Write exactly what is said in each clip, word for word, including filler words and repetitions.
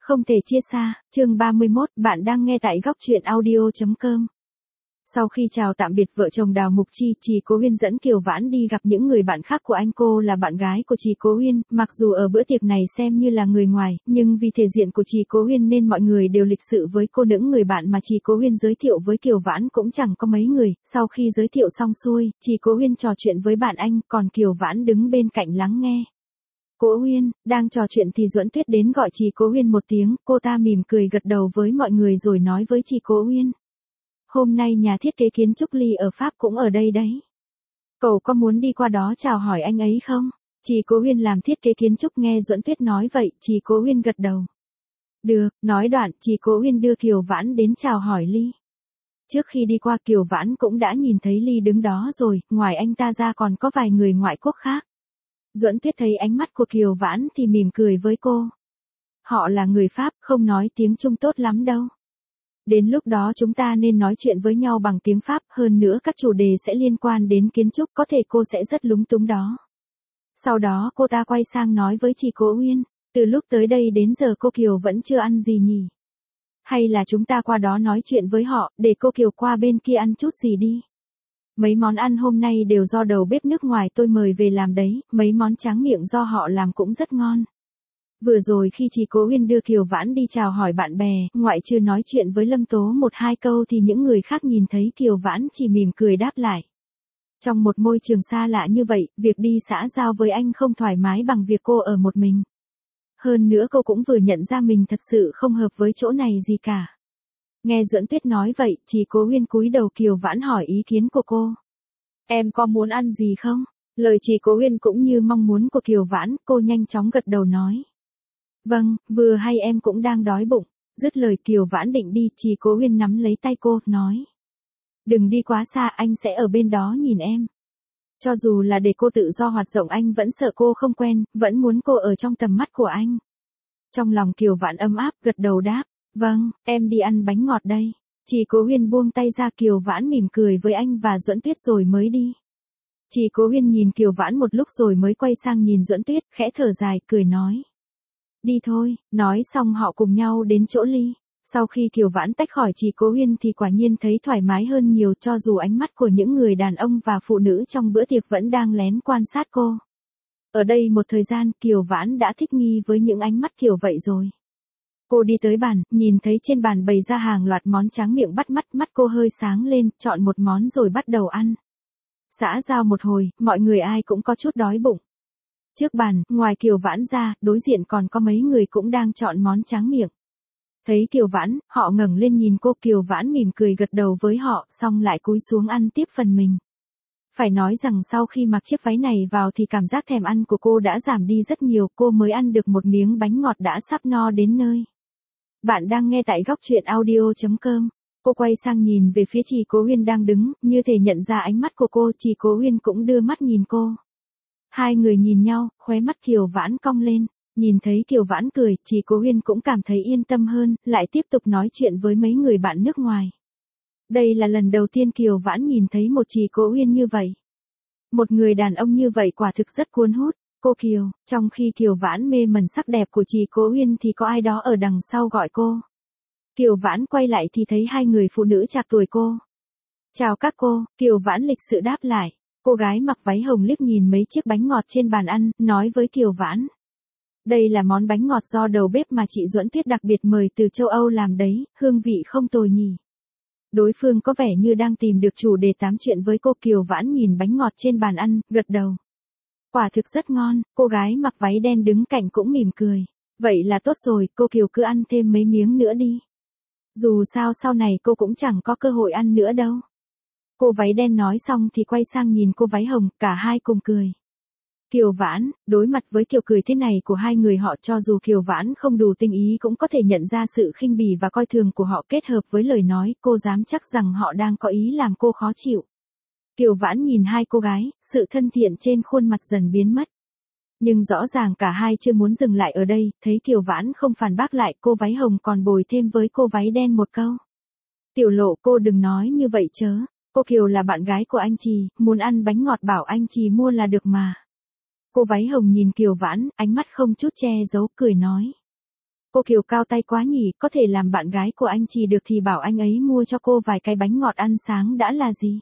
Không thể chia xa, chương ba mươi mốt, bạn đang nghe tại góc truyện audio chấm com. Sau khi chào tạm biệt vợ chồng Đào Mục Chi, Trì Cố Huyên dẫn Kiều Vãn đi gặp những người bạn khác của anh. Cô là bạn gái của Trì Cố Huyên, mặc dù ở bữa tiệc này xem như là người ngoài, nhưng vì thể diện của Trì Cố Huyên nên mọi người đều lịch sự với cô. Những người bạn mà Trì Cố Huyên giới thiệu với Kiều Vãn cũng chẳng có mấy người. Sau khi giới thiệu xong xuôi, Trì Cố Huyên trò chuyện với bạn anh, còn Kiều Vãn đứng bên cạnh lắng nghe. Cố Huyên, đang trò chuyện thì Duẫn Tuyết đến gọi Trì Cố Huyên một tiếng, cô ta mỉm cười gật đầu với mọi người rồi nói với Trì Cố Huyên. Hôm nay nhà thiết kế kiến trúc Ly ở Pháp cũng ở đây đấy. Cậu có muốn đi qua đó chào hỏi anh ấy không? Trì Cố Huyên làm thiết kế kiến trúc nghe Duẫn Tuyết nói vậy, Trì Cố Huyên gật đầu. Được, nói đoạn, Trì Cố Huyên đưa Kiều Vãn đến chào hỏi Ly. Trước khi đi qua Kiều Vãn cũng đã nhìn thấy Ly đứng đó rồi, ngoài anh ta ra còn có vài người ngoại quốc khác. Duẫn Tuyết thấy ánh mắt của Kiều Vãn thì mỉm cười với cô. Họ là người Pháp, không nói tiếng Trung tốt lắm đâu. Đến lúc đó chúng ta nên nói chuyện với nhau bằng tiếng Pháp, hơn nữa các chủ đề sẽ liên quan đến kiến trúc, có thể cô sẽ rất lúng túng đó. Sau đó cô ta quay sang nói với Trì Cố Huyên, từ lúc tới đây đến giờ cô Kiều vẫn chưa ăn gì nhỉ? Hay là chúng ta qua đó nói chuyện với họ, để cô Kiều qua bên kia ăn chút gì đi? Mấy món ăn hôm nay đều do đầu bếp nước ngoài tôi mời về làm đấy, mấy món tráng miệng do họ làm cũng rất ngon. Vừa rồi khi Trì Cố Huyên đưa Kiều Vãn đi chào hỏi bạn bè, ngoại trừ nói chuyện với Lâm Tố một hai câu thì những người khác nhìn thấy Kiều Vãn chỉ mỉm cười đáp lại. Trong một môi trường xa lạ như vậy, việc đi xã giao với anh không thoải mái bằng việc cô ở một mình. Hơn nữa cô cũng vừa nhận ra mình thật sự không hợp với chỗ này gì cả. Nghe Duẫn Tuyết nói vậy, Trì Cố Huyên cúi đầu. Kiều Vãn hỏi ý kiến của cô. Em có muốn ăn gì không? Lời Trì Cố Huyên cũng như mong muốn của Kiều Vãn, cô nhanh chóng gật đầu nói. Vâng, vừa hay em cũng đang đói bụng. Dứt lời Kiều Vãn định đi, Trì Cố Huyên nắm lấy tay cô, nói. Đừng đi quá xa, anh sẽ ở bên đó nhìn em. Cho dù là để cô tự do hoạt động anh vẫn sợ cô không quen, vẫn muốn cô ở trong tầm mắt của anh. Trong lòng Kiều Vãn ấm áp, gật đầu đáp. Vâng, em đi ăn bánh ngọt đây. Trì Cố Huyên buông tay ra. Kiều Vãn mỉm cười với anh và Duẫn Tuyết rồi mới đi. Trì Cố Huyên nhìn Kiều Vãn một lúc rồi mới quay sang nhìn Duẫn Tuyết, khẽ thở dài, cười nói. Đi thôi, nói xong họ cùng nhau đến chỗ Ly. Sau khi Kiều Vãn tách khỏi Trì Cố Huyên thì quả nhiên thấy thoải mái hơn nhiều, cho dù ánh mắt của những người đàn ông và phụ nữ trong bữa tiệc vẫn đang lén quan sát cô. Ở đây một thời gian, Kiều Vãn đã thích nghi với những ánh mắt kiểu vậy rồi. Cô đi tới bàn, nhìn thấy trên bàn bày ra hàng loạt món tráng miệng bắt mắt, mắt cô hơi sáng lên, chọn một món rồi bắt đầu ăn. Xã giao một hồi, mọi người ai cũng có chút đói bụng. Trước bàn, ngoài Kiều Vãn ra, đối diện còn có mấy người cũng đang chọn món tráng miệng. Thấy Kiều Vãn, họ ngẩng lên nhìn cô. Kiều Vãn mỉm cười gật đầu với họ, xong lại cúi xuống ăn tiếp phần mình. Phải nói rằng sau khi mặc chiếc váy này vào thì cảm giác thèm ăn của cô đã giảm đi rất nhiều, cô mới ăn được một miếng bánh ngọt đã sắp no đến nơi. Bạn đang nghe tại góc truyện audio chấm com. Cô quay sang nhìn về phía Trì Cố Huyên đang đứng, như thể nhận ra ánh mắt của cô. Trì Cố Huyên cũng đưa mắt nhìn cô. Hai người nhìn nhau, khóe mắt Kiều Vãn cong lên. Nhìn thấy Kiều Vãn cười, Trì Cố Huyên cũng cảm thấy yên tâm hơn, lại tiếp tục nói chuyện với mấy người bạn nước ngoài. Đây là lần đầu tiên Kiều Vãn nhìn thấy một Trì Cố Huyên như vậy. Một người đàn ông như vậy quả thực rất cuốn hút. Cô Kiều, trong khi Kiều Vãn mê mẩn sắc đẹp của Trì Cố Huyên thì có ai đó ở đằng sau gọi cô. Kiều Vãn quay lại thì thấy hai người phụ nữ trạc tuổi cô. Chào các cô, Kiều Vãn lịch sự đáp lại. Cô gái mặc váy hồng liếc nhìn mấy chiếc bánh ngọt trên bàn ăn, nói với Kiều Vãn. Đây là món bánh ngọt do đầu bếp mà chị Duẫn Tuyết đặc biệt mời từ châu Âu làm đấy, hương vị không tồi nhỉ. Đối phương có vẻ như đang tìm được chủ đề tám chuyện với cô. Kiều Vãn nhìn bánh ngọt trên bàn ăn, gật đầu. Quả thực rất ngon, cô gái mặc váy đen đứng cạnh cũng mỉm cười. Vậy là tốt rồi, cô Kiều cứ ăn thêm mấy miếng nữa đi. Dù sao sau này cô cũng chẳng có cơ hội ăn nữa đâu. Cô váy đen nói xong thì quay sang nhìn cô váy hồng, cả hai cùng cười. Kiều Vãn, đối mặt với kiểu cười thế này của hai người họ, cho dù Kiều Vãn không đủ tinh ý cũng có thể nhận ra sự khinh bỉ và coi thường của họ kết hợp với lời nói, cô dám chắc rằng họ đang có ý làm cô khó chịu. Kiều Vãn nhìn hai cô gái, sự thân thiện trên khuôn mặt dần biến mất. Nhưng rõ ràng cả hai chưa muốn dừng lại ở đây, thấy Kiều Vãn không phản bác lại, cô váy hồng còn bồi thêm với cô váy đen một câu. Tiểu Lộ, cô đừng nói như vậy chớ, cô Kiều là bạn gái của anh Trì, muốn ăn bánh ngọt bảo anh Trì mua là được mà. Cô váy hồng nhìn Kiều Vãn, ánh mắt không chút che giấu, cười nói. Cô Kiều cao tay quá nhỉ, có thể làm bạn gái của anh Trì được thì bảo anh ấy mua cho cô vài cái bánh ngọt ăn sáng đã là gì.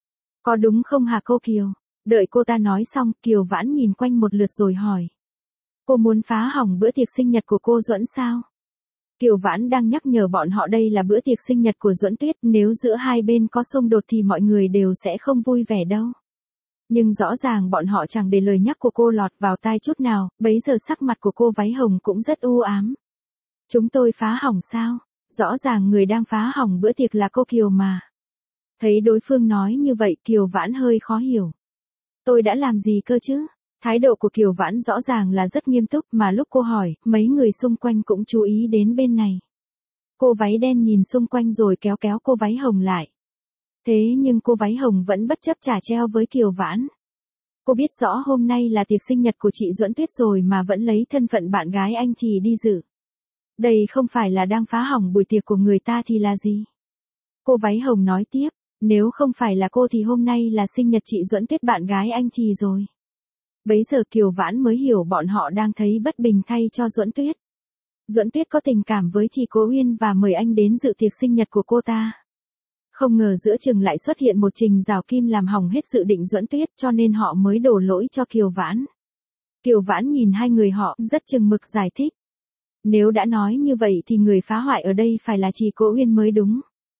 Có đúng không hả cô Kiều? Đợi cô ta nói xong, Kiều Vãn nhìn quanh một lượt rồi hỏi. Cô muốn phá hỏng bữa tiệc sinh nhật của cô Duẫn sao? Kiều Vãn đang nhắc nhở bọn họ đây là bữa tiệc sinh nhật của Duẫn Tuyết, nếu giữa hai bên có xung đột thì mọi người đều sẽ không vui vẻ đâu. Nhưng rõ ràng bọn họ chẳng để lời nhắc của cô lọt vào tai chút nào, bấy giờ sắc mặt của cô váy hồng cũng rất u ám. Chúng tôi phá hỏng sao? Rõ ràng người đang phá hỏng bữa tiệc là cô Kiều mà. Thấy đối phương nói như vậy, Kiều Vãn hơi khó hiểu. Tôi đã làm gì cơ chứ? Thái độ của Kiều Vãn rõ ràng là rất nghiêm túc, mà lúc cô hỏi, mấy người xung quanh cũng chú ý đến bên này. Cô váy đen nhìn xung quanh rồi kéo kéo cô váy hồng lại. Thế nhưng cô váy hồng vẫn bất chấp trả treo với Kiều Vãn. Cô biết rõ hôm nay là tiệc sinh nhật của chị Duẫn Tuyết rồi mà vẫn lấy thân phận bạn gái anh Trì đi dự. Đây không phải là đang phá hỏng buổi tiệc của người ta thì là gì? Cô váy hồng nói tiếp, nếu không phải là cô thì hôm nay là sinh nhật chị Duẫn Tuyết bạn gái anh Trì rồi. Bấy giờ Kiều Vãn mới hiểu bọn họ đang thấy bất bình thay cho Duẫn Tuyết. Duẫn Tuyết có tình cảm với chị Cố Uyên và mời anh đến dự tiệc sinh nhật của cô ta. Không ngờ giữa chừng lại xuất hiện một Trình Rào Kim làm hỏng hết dự định Duẫn Tuyết, cho nên họ mới đổ lỗi cho Kiều Vãn. Kiều Vãn nhìn hai người họ, rất chừng mực giải thích. Nếu đã nói như vậy thì người phá hoại ở đây phải là chị Cố Uyên mới đúng.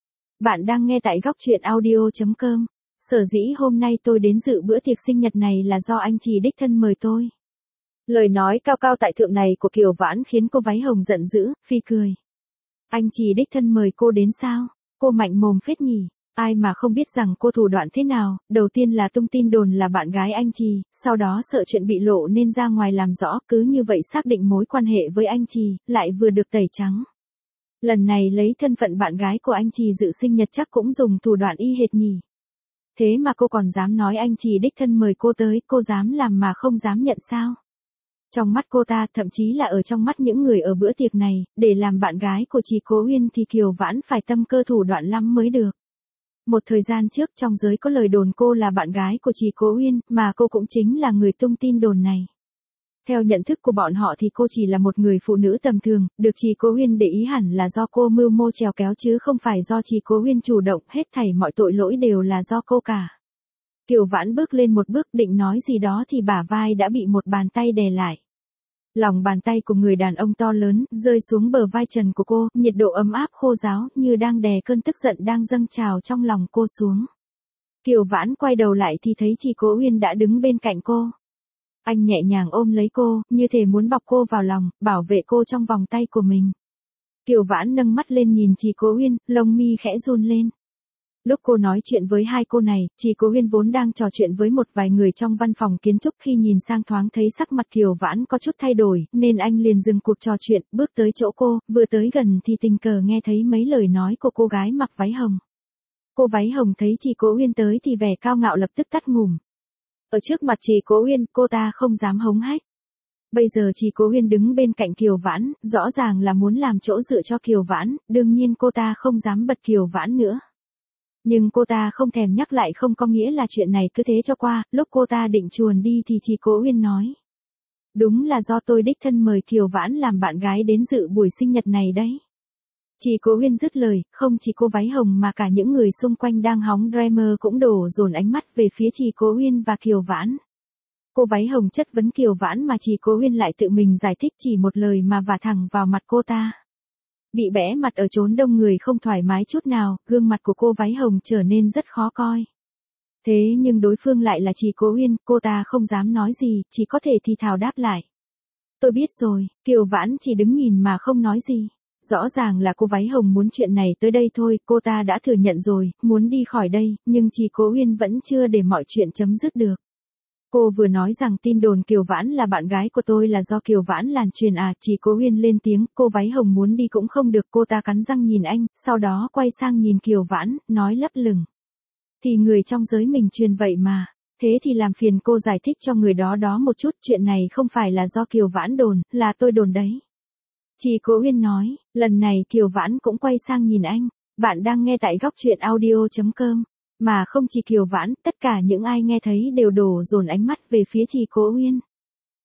Bạn đang nghe tại góc truyện audio chấm com. Sở dĩ hôm nay tôi đến dự bữa tiệc sinh nhật này là do anh Trì đích thân mời tôi. Lời nói cao cao tại thượng này của Kiều Vãn khiến cô váy hồng giận dữ, phi cười. Anh Trì đích thân mời cô đến sao? Cô mạnh mồm phết nhỉ. Ai mà không biết rằng cô thủ đoạn thế nào, đầu tiên là tung tin đồn là bạn gái anh Trì, sau đó sợ chuyện bị lộ nên ra ngoài làm rõ, cứ như vậy xác định mối quan hệ với anh Trì, lại vừa được tẩy trắng. Lần này lấy thân phận bạn gái của anh Trì dự sinh nhật chắc cũng dùng thủ đoạn y hệt nhỉ. Thế mà cô còn dám nói anh Trì đích thân mời cô tới, cô dám làm mà không dám nhận sao? Trong mắt cô ta, thậm chí là ở trong mắt những người ở bữa tiệc này, để làm bạn gái của chị Cố Uyên thì Kiều Vãn phải tâm cơ thủ đoạn lắm mới được. Một thời gian trước trong giới có lời đồn cô là bạn gái của chị Cố Uyên, mà cô cũng chính là người tung tin đồn này. Theo nhận thức của bọn họ thì cô chỉ là một người phụ nữ tầm thường, được chị Cố Uyên để ý hẳn là do cô mưu mô trèo kéo chứ không phải do chị Cố Uyên chủ động, hết thảy mọi tội lỗi đều là do cô cả. Kiều Vãn bước lên một bước định nói gì đó thì bả vai đã bị một bàn tay đè lại. Lòng bàn tay của người đàn ông to lớn, rơi xuống bờ vai trần của cô, nhiệt độ ấm áp khô ráo, như đang đè cơn tức giận đang dâng trào trong lòng cô xuống. Kiều Vãn quay đầu lại thì thấy chị Cố Uyên đã đứng bên cạnh cô. Anh nhẹ nhàng ôm lấy cô, như thể muốn bọc cô vào lòng, bảo vệ cô trong vòng tay của mình. Kiều Vãn nâng mắt lên nhìn chị Cố Uyên, lông mi khẽ run lên. Lúc cô nói chuyện với hai cô này, chị Cố Uyên vốn đang trò chuyện với một vài người trong văn phòng kiến trúc, khi nhìn sang thoáng thấy sắc mặt Kiều Vãn có chút thay đổi, nên anh liền dừng cuộc trò chuyện, bước tới chỗ cô, vừa tới gần thì tình cờ nghe thấy mấy lời nói của cô gái mặc váy hồng. Cô váy hồng thấy chị Cố Uyên tới thì vẻ cao ngạo lập tức tắt ngủm. Ở trước mặt chị Cố Uyên, cô ta không dám hống hách. Bây giờ chị Cố Uyên đứng bên cạnh Kiều Vãn, rõ ràng là muốn làm chỗ dựa cho Kiều Vãn, đương nhiên cô ta không dám bật Kiều Vãn nữa. Nhưng cô ta không thèm nhắc lại không có nghĩa là chuyện này cứ thế cho qua, lúc cô ta định chuồn đi thì chị Cố Uyên nói. Đúng là do tôi đích thân mời Kiều Vãn làm bạn gái đến dự buổi sinh nhật này đấy. Chị Cố Uyên dứt lời, không chỉ cô váy hồng mà cả những người xung quanh đang hóng drama cũng đổ dồn ánh mắt về phía chị Cố Uyên và Kiều Vãn. Cô váy hồng chất vấn Kiều Vãn mà chị Cố Uyên lại tự mình giải thích chỉ một lời mà vả thẳng vào mặt cô ta. Bị bẽ mặt ở chốn đông người không thoải mái chút nào, gương mặt của cô váy hồng trở nên rất khó coi. Thế nhưng đối phương lại là chị Cố Uyên, cô ta không dám nói gì, chỉ có thể thì thào đáp lại. Tôi biết rồi, Kiều Vãn chỉ đứng nhìn mà không nói gì. Rõ ràng là cô váy hồng muốn chuyện này tới đây thôi, cô ta đã thừa nhận rồi, muốn đi khỏi đây, nhưng chị Cố Uyên vẫn chưa để mọi chuyện chấm dứt được. Cô vừa nói rằng tin đồn Kiều Vãn là bạn gái của tôi là do Kiều Vãn lan truyền à, chị Cố Uyên lên tiếng, cô váy hồng muốn đi cũng không được, cô ta cắn răng nhìn anh, sau đó quay sang nhìn Kiều Vãn, nói lấp lửng. Thì người trong giới mình truyền vậy mà, thế thì làm phiền cô giải thích cho người đó đó một chút, chuyện này không phải là do Kiều Vãn đồn, là tôi đồn đấy. Chị Cố Uyên nói, lần này Kiều Vãn cũng quay sang nhìn anh, bạn đang nghe tại góc truyện audio chấm com. Mà không chỉ Kiều Vãn, tất cả những ai nghe thấy đều đổ dồn ánh mắt về phía chị Cố Uyên.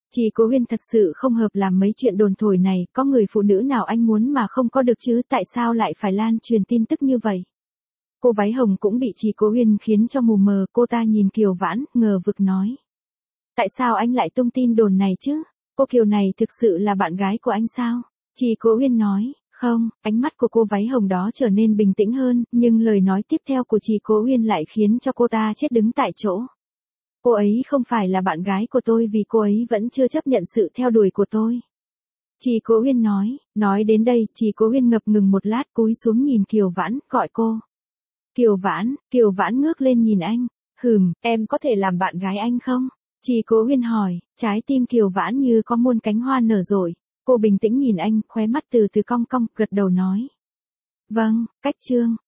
Chị Cố Huyên thật sự không hợp làm mấy chuyện đồn thổi này, có người phụ nữ nào anh muốn mà không có được chứ, tại sao lại phải lan truyền tin tức như vậy? Cô váy hồng cũng bị chị Cố Huyên khiến cho mù mờ, cô ta nhìn Kiều Vãn, ngờ vực nói. Tại sao anh lại tung tin đồn này chứ? Cô Kiều này thực sự là bạn gái của anh sao? Chị Cố Huyên nói, không, ánh mắt của cô váy hồng đó trở nên bình tĩnh hơn, nhưng lời nói tiếp theo của chị Cố Huyên lại khiến cho cô ta chết đứng tại chỗ. Cô ấy không phải là bạn gái của tôi vì cô ấy vẫn chưa chấp nhận sự theo đuổi của tôi. Chị Cố Huyên nói, nói đến đây, chị Cố Huyên ngập ngừng một lát cúi xuống nhìn Kiều Vãn, gọi cô. Kiều Vãn, Kiều Vãn ngước lên nhìn anh, hừm, em có thể làm bạn gái anh không? Chị Cố Huyên hỏi, trái tim Kiều Vãn như có muôn cánh hoa nở rộ. Cô bình tĩnh nhìn anh, khóe mắt từ từ cong cong, gật đầu nói. Vâng, cách chương.